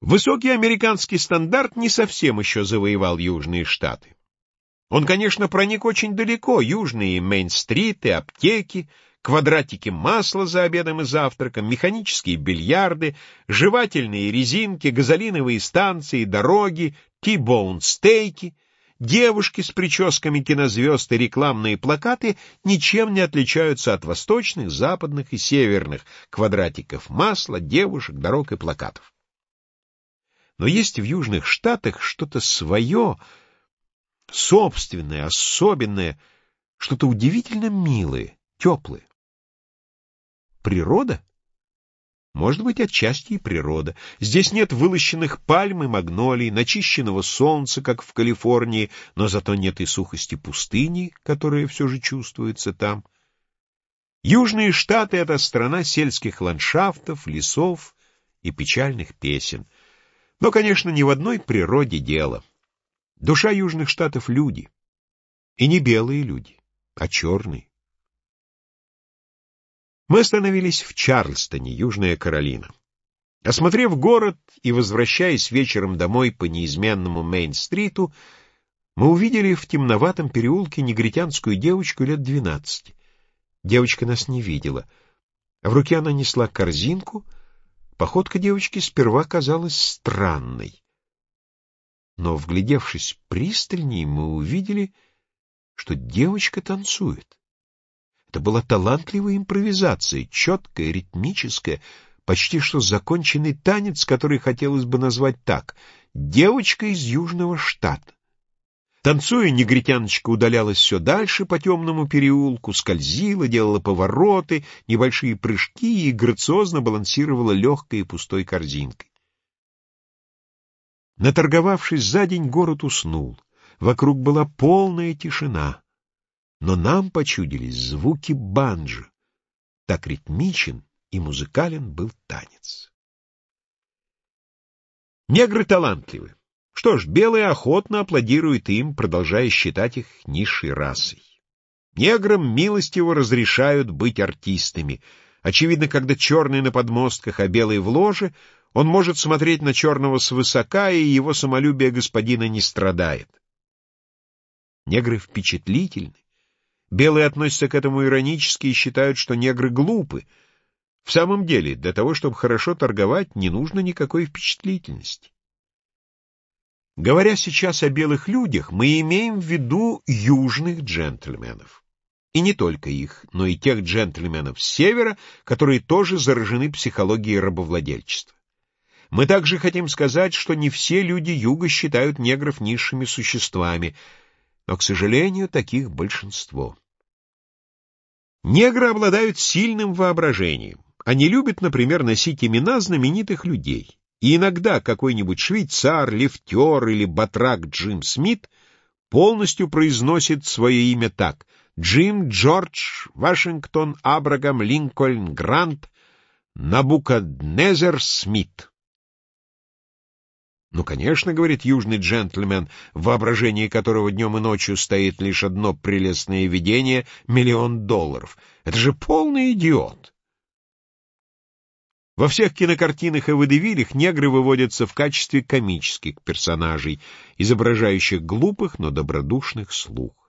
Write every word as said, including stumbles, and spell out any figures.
Высокий американский стандарт не совсем еще завоевал Южные Штаты. Он, конечно, проник очень далеко. Южные Мейн-стриты, аптеки, квадратики масла за обедом и завтраком, механические бильярды, жевательные резинки, газолиновые станции, дороги, ти-боун стейки, девушки с прическами кинозвезд и рекламные плакаты ничем не отличаются от восточных, западных и северных квадратиков масла, девушек, дорог и плакатов. Но есть в Южных Штатах что-то свое, собственное, особенное, что-то удивительно милое, теплое. Природа? Может быть, отчасти и природа. Здесь нет вылощенных пальм и магнолий, начищенного солнца, как в Калифорнии, но зато нет и сухости пустыни, которая все же чувствуется там. Южные Штаты — это страна сельских ландшафтов, лесов и печальных песен. Но, конечно, не в одной природе дело. Душа Южных Штатов — люди. И не белые люди, а черные. Мы остановились в Чарльстоне, Южная Каролина. Осмотрев город и возвращаясь вечером домой по неизменному Мейн-стриту, мы увидели в темноватом переулке негритянскую девочку лет двенадцати. Девочка нас не видела. В руке она несла корзинку. Походка девочки сперва казалась странной. Но, вглядевшись пристальнее, мы увидели, что девочка танцует. Это была талантливая импровизация, четкая, ритмическая, почти что законченный танец, который хотелось бы назвать так: «Девочка из Южного Штата». Танцуя, негритяночка удалялась все дальше по темному переулку, скользила, делала повороты, небольшие прыжки и грациозно балансировала легкой и пустой корзинкой. Наторговавшись за день, город уснул. Вокруг была полная тишина. Но нам почудились звуки банджо. Так ритмичен и музыкален был танец. Негры талантливы. Что ж, белые охотно аплодируют им, продолжая считать их низшей расой. Неграм милостиво разрешают быть артистами. Очевидно, когда черный на подмостках, а белый в ложе, он может смотреть на черного свысока, и его самолюбие господина не страдает. Негры впечатлительны. Белые относятся к этому иронически и считают, что негры глупы. В самом деле, для того, чтобы хорошо торговать, не нужно никакой впечатлительности. Говоря сейчас о белых людях, мы имеем в виду южных джентльменов. И не только их, но и тех джентльменов с севера, которые тоже заражены психологией рабовладельчества. Мы также хотим сказать, что не все люди юга считают негров низшими существами, но, к сожалению, таких большинство. Негры обладают сильным воображением. Они любят, например, носить имена знаменитых людей. И иногда какой-нибудь швейцар, лифтер или батрак Джим Смит полностью произносит свое имя так: Джим Джордж Вашингтон Абрагам Линкольн Грант Набукаднезер Смит. Ну, конечно, говорит южный джентльмен, в воображении которого днем и ночью стоит лишь одно прелестное видение — миллион долларов. Это же полный идиот. Во всех кинокартинах и водевилях негры выводятся в качестве комических персонажей, изображающих глупых, но добродушных слуг.